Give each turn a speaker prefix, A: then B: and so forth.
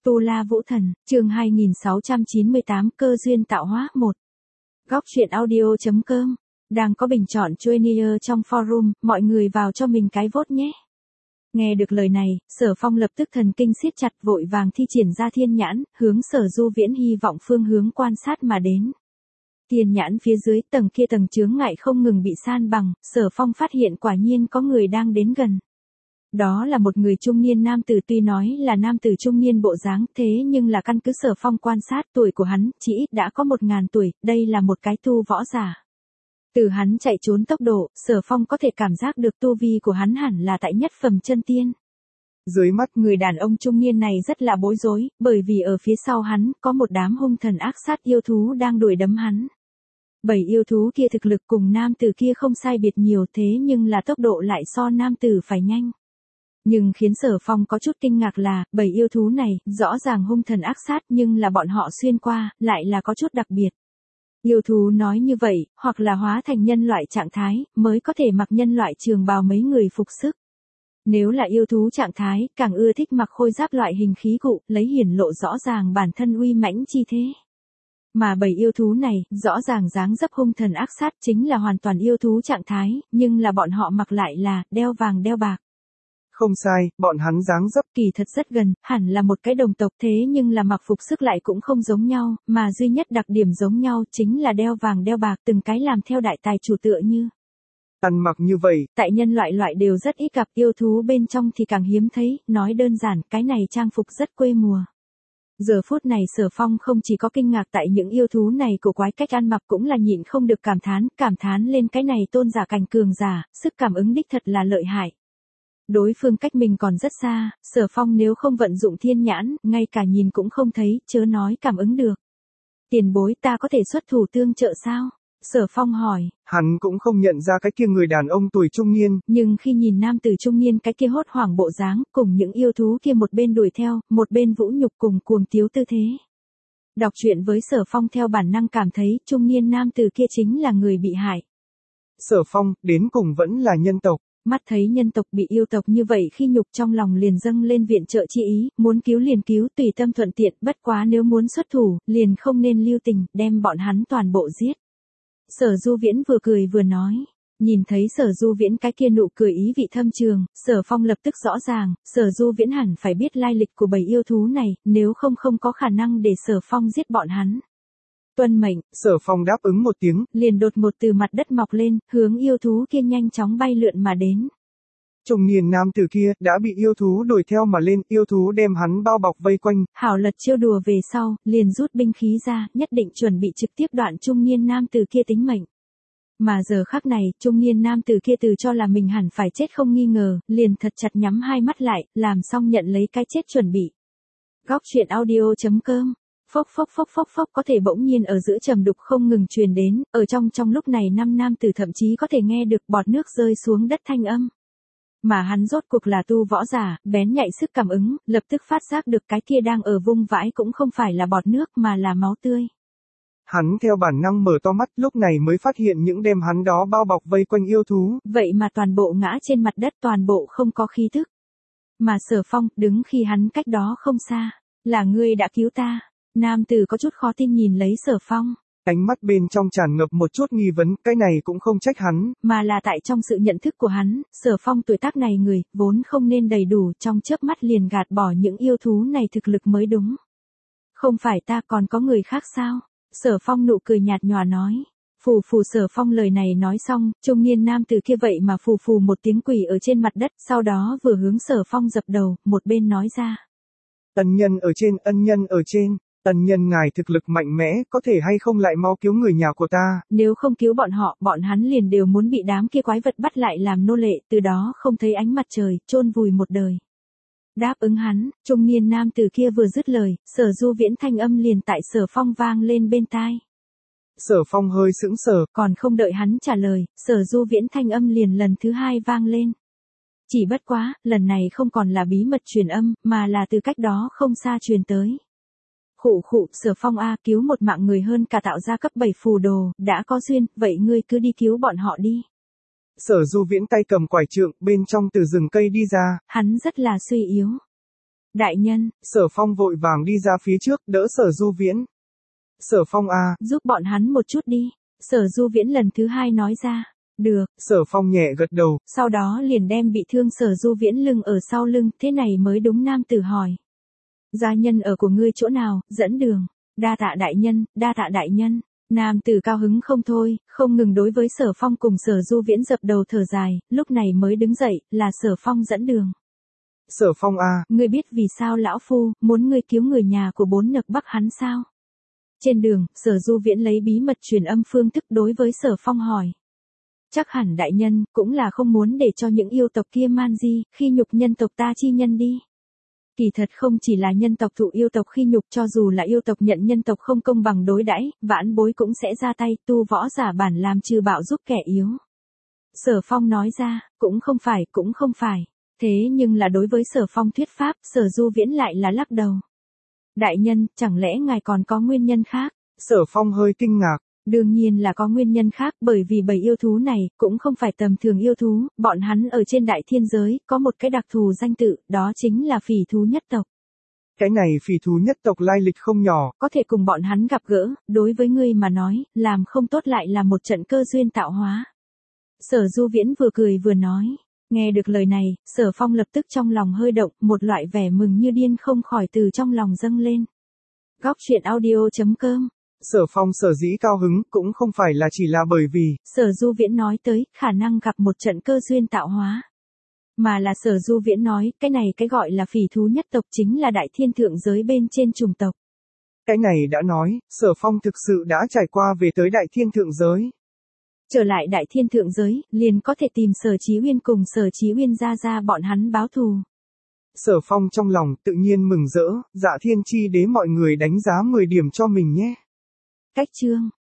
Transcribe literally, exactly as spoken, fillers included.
A: Tu La Vũ Thần, chương hai nghìn sáu trăm chín mươi tám cơ duyên tạo hóa một. Góc truyện audio chấm com. Đang có bình chọn Trainier trong forum, mọi người vào cho mình cái vote nhé. Nghe được lời này, Sở Phong lập tức thần kinh siết chặt, vội vàng thi triển ra thiên nhãn, hướng Sở Du Viễn hy vọng phương hướng quan sát mà đến. Thiên nhãn phía dưới tầng kia tầng chướng ngại không ngừng bị san bằng, Sở Phong phát hiện quả nhiên có người đang đến gần. Đó là một người trung niên nam tử, tuy nói là nam tử trung niên bộ dáng, thế nhưng là căn cứ Sở Phong quan sát tuổi của hắn, chỉ ít đã có một ngàn tuổi, đây là một cái tu võ giả. Từ hắn chạy trốn tốc độ, Sở Phong có thể cảm giác được tu vi của hắn hẳn là tại nhất phẩm chân tiên. Dưới mắt người đàn ông trung niên này rất là bối rối, bởi vì ở phía sau hắn có một đám hung thần ác sát yêu thú đang đuổi đấm hắn. Bảy yêu thú kia thực lực cùng nam tử kia không sai biệt nhiều, thế nhưng là tốc độ lại so nam tử phải nhanh. Nhưng khiến Sở Phong có chút kinh ngạc là, bảy yêu thú này, rõ ràng hung thần ác sát nhưng là bọn họ xuyên qua, lại là có chút đặc biệt. Yêu thú nói như vậy, hoặc là hóa thành nhân loại trạng thái, mới có thể mặc nhân loại trường bào mấy người phục sức. Nếu là yêu thú trạng thái, càng ưa thích mặc khôi giáp loại hình khí cụ, lấy hiển lộ rõ ràng bản thân uy mãnh chi thế. Mà bảy yêu thú này, rõ ràng dáng dấp hung thần ác sát chính là hoàn toàn yêu thú trạng thái, nhưng là bọn họ mặc lại là, đeo vàng đeo bạc.
B: Không sai, bọn hắn dáng dấp
A: kỳ thật rất gần, hẳn là một cái đồng tộc, thế nhưng là mặc phục sức lại cũng không giống nhau, mà duy nhất đặc điểm giống nhau chính là đeo vàng đeo bạc, từng cái làm theo đại tài chủ tựa như.
B: Ăn mặc như vậy,
A: tại nhân loại loại đều rất ít gặp, yêu thú bên trong thì càng hiếm thấy, nói đơn giản, cái này trang phục rất quê mùa. Giờ phút này Sở Phong không chỉ có kinh ngạc tại những yêu thú này cổ quái cách ăn mặc, cũng là nhịn không được cảm thán, cảm thán lên cái này tôn giả cảnh cường giả, sức cảm ứng đích thật là lợi hại. Đối phương cách mình còn rất xa, Sở Phong nếu không vận dụng thiên nhãn, ngay cả nhìn cũng không thấy, chớ nói cảm ứng được. Tiền bối, ta có thể xuất thủ tương trợ sao? Sở Phong hỏi.
B: Hắn cũng không nhận ra cái kia người đàn ông tuổi trung niên.
A: Nhưng khi nhìn nam tử trung niên cái kia hốt hoảng bộ dáng, cùng những yêu thú kia một bên đuổi theo, một bên vũ nhục cùng cuồng tiếu tư thế. Đọc truyện với Sở Phong theo bản năng cảm thấy trung niên nam tử kia chính là người bị hại.
B: Sở Phong, đến cùng vẫn là nhân tộc.
A: Mắt thấy nhân tộc bị yêu tộc như vậy khi nhục, trong lòng liền dâng lên viện trợ chi ý, muốn cứu liền cứu, tùy tâm thuận tiện, bất quá nếu muốn xuất thủ, liền không nên lưu tình, đem bọn hắn toàn bộ giết. Sở Du Viễn vừa cười vừa nói, nhìn thấy Sở Du Viễn cái kia nụ cười ý vị thâm trường, Sở Phong lập tức rõ ràng, Sở Du Viễn hẳn phải biết lai lịch của bảy yêu thú này, nếu không không có khả năng để Sở Phong giết bọn hắn. Tuân mệnh,
B: Sở Phong đáp ứng một tiếng,
A: liền đột ngột từ mặt đất mọc lên, hướng yêu thú kia nhanh chóng bay lượn mà đến.
B: Trung niên nam tử kia đã bị yêu thú đuổi theo mà lên, yêu thú đem hắn bao bọc vây quanh.
A: Hảo lật chiêu đùa về sau, liền rút binh khí ra, nhất định chuẩn bị trực tiếp đoạn trung niên nam tử kia tính mệnh. Mà giờ khắc này, trung niên nam tử kia từ cho là mình hẳn phải chết không nghi ngờ, liền thật chặt nhắm hai mắt lại, làm xong nhận lấy cái chết chuẩn bị. Góc truyện audio chấm com. Phốc phốc phốc phốc phốc có thể bỗng nhiên ở giữa trầm đục không ngừng truyền đến, ở trong trong lúc này năm nam tử thậm chí có thể nghe được bọt nước rơi xuống đất thanh âm. Mà hắn rốt cuộc là tu võ giả, bén nhạy sức cảm ứng, lập tức phát giác được cái kia đang ở vung vãi cũng không phải là bọt nước mà là máu tươi.
B: Hắn theo bản năng mở to mắt, lúc này mới phát hiện những đem hắn đó bao bọc vây quanh yêu thú.
A: Vậy mà toàn bộ ngã trên mặt đất, toàn bộ không có khí thức. Mà Sở Phong, đứng khi hắn cách đó không xa, là ngươi đã cứu ta. Nam tử có chút khó tin nhìn lấy Sở Phong.
B: Ánh mắt bên trong tràn ngập một chút nghi vấn, cái này cũng không trách hắn.
A: Mà là tại trong sự nhận thức của hắn, Sở Phong tuổi tác này người, vốn không nên đầy đủ, trong chớp mắt liền gạt bỏ những yêu thú này thực lực mới đúng. Không phải ta, còn có người khác sao? Sở Phong nụ cười nhạt nhòa nói. Phù phù. Sở Phong lời này nói xong, trung niên nam tử kia vậy mà phù phù một tiếng quỳ ở trên mặt đất, sau đó vừa hướng Sở Phong dập đầu, một bên nói ra.
B: Ân nhân ở trên, ân nhân ở trên. Ân nhân ngài thực lực mạnh mẽ, có thể hay không lại mau cứu người nhà của ta.
A: Nếu không cứu bọn họ, bọn hắn liền đều muốn bị đám kia quái vật bắt lại làm nô lệ, từ đó không thấy ánh mặt trời, chôn vùi một đời. Đáp ứng hắn, trung niên nam tử kia vừa dứt lời, Sở Du Viễn thanh âm liền tại Sở Phong vang lên bên tai.
B: Sở Phong hơi sững sờ,
A: còn không đợi hắn trả lời, Sở Du Viễn thanh âm liền lần thứ hai vang lên. Chỉ bất quá, lần này không còn là bí mật truyền âm, mà là từ cách đó không xa truyền tới. Khụ khụ, Sở Phong a, cứu một mạng người hơn cả tạo ra cấp bảy phù đồ, đã có duyên, vậy ngươi cứ đi cứu bọn họ đi.
B: Sở Du Viễn tay cầm quải trượng, bên trong từ rừng cây đi ra.
A: Hắn rất là suy yếu. Đại nhân.
B: Sở Phong vội vàng đi ra phía trước, đỡ Sở Du Viễn. Sở Phong à.
A: Giúp bọn hắn một chút đi. Sở Du Viễn lần thứ hai nói ra. Được.
B: Sở Phong nhẹ gật đầu.
A: Sau đó liền đem bị thương Sở Du Viễn lưng ở sau lưng, thế này mới đúng. Nam tử hỏi. Gia nhân ở của ngươi chỗ nào, dẫn đường. Đa tạ đại nhân, đa tạ đại nhân. Nam tử cao hứng không thôi, không ngừng đối với Sở Phong cùng Sở Du Viễn dập đầu thở dài, lúc này mới đứng dậy, là Sở Phong dẫn đường.
B: Sở Phong à.
A: Ngươi biết vì sao lão phu, muốn ngươi cứu người nhà của bốn nực Bắc hắn sao? Trên đường, Sở Du Viễn lấy bí mật truyền âm phương thức đối với Sở Phong hỏi. Chắc hẳn đại nhân, cũng là không muốn để cho những yêu tộc kia man di, khi nhục nhân tộc ta chi nhân đi. Kỳ thật không chỉ là nhân tộc thụ yêu tộc khi nhục, cho dù là yêu tộc nhận nhân tộc không công bằng đối đãi, vãn bối cũng sẽ ra tay, tu võ giả bản làm trừ bạo giúp kẻ yếu. Sở Phong nói ra, cũng không phải, cũng không phải. Thế nhưng là đối với Sở Phong thuyết pháp, Sở Du Viễn lại là lắc đầu. Đại nhân, chẳng lẽ ngài còn có nguyên nhân khác?
B: Sở Phong hơi kinh ngạc.
A: Đương nhiên là có nguyên nhân khác, bởi vì bầy yêu thú này, cũng không phải tầm thường yêu thú, bọn hắn ở trên đại thiên giới, có một cái đặc thù danh tự, đó chính là phỉ thú nhất tộc.
B: Cái này phỉ thú nhất tộc lai lịch không nhỏ.
A: Có thể cùng bọn hắn gặp gỡ, đối với ngươi mà nói, làm không tốt lại là một trận cơ duyên tạo hóa. Sở Du Viễn vừa cười vừa nói. Nghe được lời này, Sở Phong lập tức trong lòng hơi động, một loại vẻ mừng như điên không khỏi từ trong lòng dâng lên. Góc truyện audio chấm com.
B: Sở Phong sở dĩ cao hứng cũng không phải là chỉ là bởi vì
A: Sở Du Viễn nói tới khả năng gặp một trận cơ duyên tạo hóa. Mà là Sở Du Viễn nói, cái này cái gọi là phỉ thú nhất tộc chính là đại thiên thượng giới bên trên chủng tộc.
B: Cái này đã nói, Sở Phong thực sự đã trải qua về tới đại thiên thượng giới.
A: Trở lại đại thiên thượng giới, liền có thể tìm Sở Chí Uyên cùng Sở Chí Uyên ra ra bọn hắn báo thù.
B: Sở Phong trong lòng tự nhiên mừng rỡ, Dạ Thiên Chi Đế mọi người đánh giá mười điểm cho mình nhé.
A: Cách chương